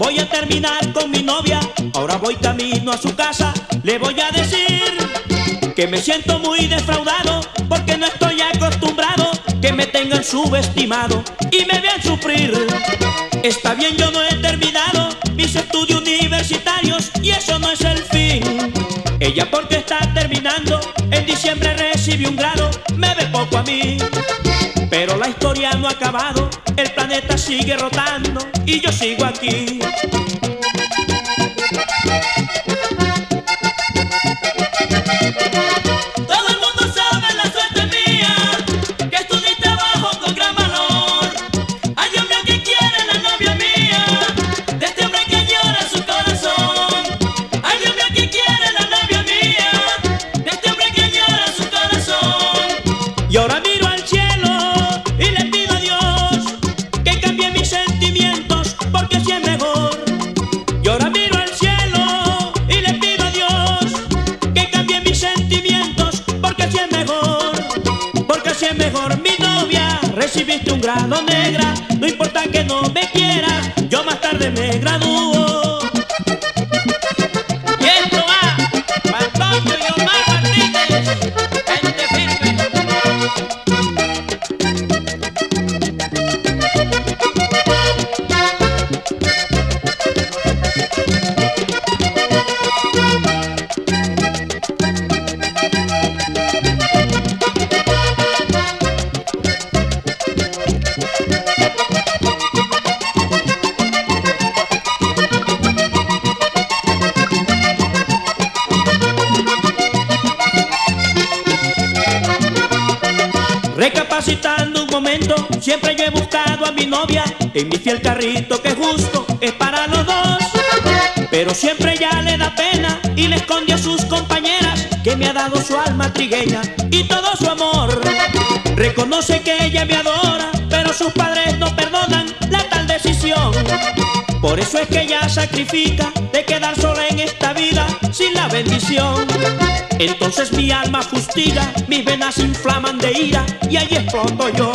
voy a terminar con mi novia. Ahora voy camino a su casa, le voy a decir que me siento muy defraudado, porque no estoy acostumbrado que me tengan subestimado y me vean sufrir. Está bien, yo no he terminado mis estudios universitarios y eso no es el fin. Ella, porque está terminando, en diciembre recibió un grado, me ve poco a mí. Pero la historia no ha acabado, el planeta sigue rotando y yo sigo aquí. Todo el mundo sabe la suerte mía, que estudié y trabajo con gran valor. Ay, Dios mío, ¿qué quiere la novia mía de este hombre que llora su corazón? Ay, Dios mío, ¿qué quiere la novia mía de este hombre que llora su corazón? Y ahora miro al cielo y le pido a Dios que cambie mis sentimientos, porque así es mejor. Y ahora miro al cielo y le pido a Dios que cambie mis sentimientos, porque así es mejor. Porque así es mejor. Mi novia, recibiste un grado, negra, no importa que no me quieras, yo más tarde me gradúo. Y esto va para Antonio y Omar Martínez, gente firme. Recapacitando un momento, siempre yo he buscado a mi novia en mi fiel carrito, que justo es para los dos. Pero siempre ella le da pena y le esconde a sus compañeras que me ha dado su alma trigueña y todo su amor. Reconoce que ella me adora, pero sus padres no perdonan la tal decisión. Por eso es que ella sacrifica de quedar sola en esta vida sin la bendición. Entonces mi alma fustiga, mis venas se inflaman de ira y ahí exploto yo.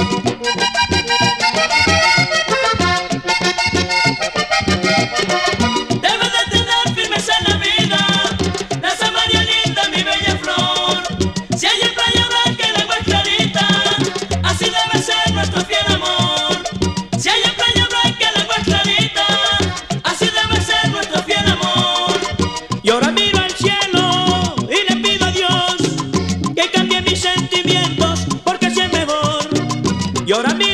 Debes de tener firmeza en la vida, Rosa María linda, mi bella flor. Si hay en playa blanca el agua es clarita, así debe ser nuestro fiel amor. Si hay en playa blanca el agua es clarita, así debe ser nuestro fiel amor. Y ahora miro al cielo y le pido a Dios que cambie mis sentimientos, porque así es mejor. Y ahora miro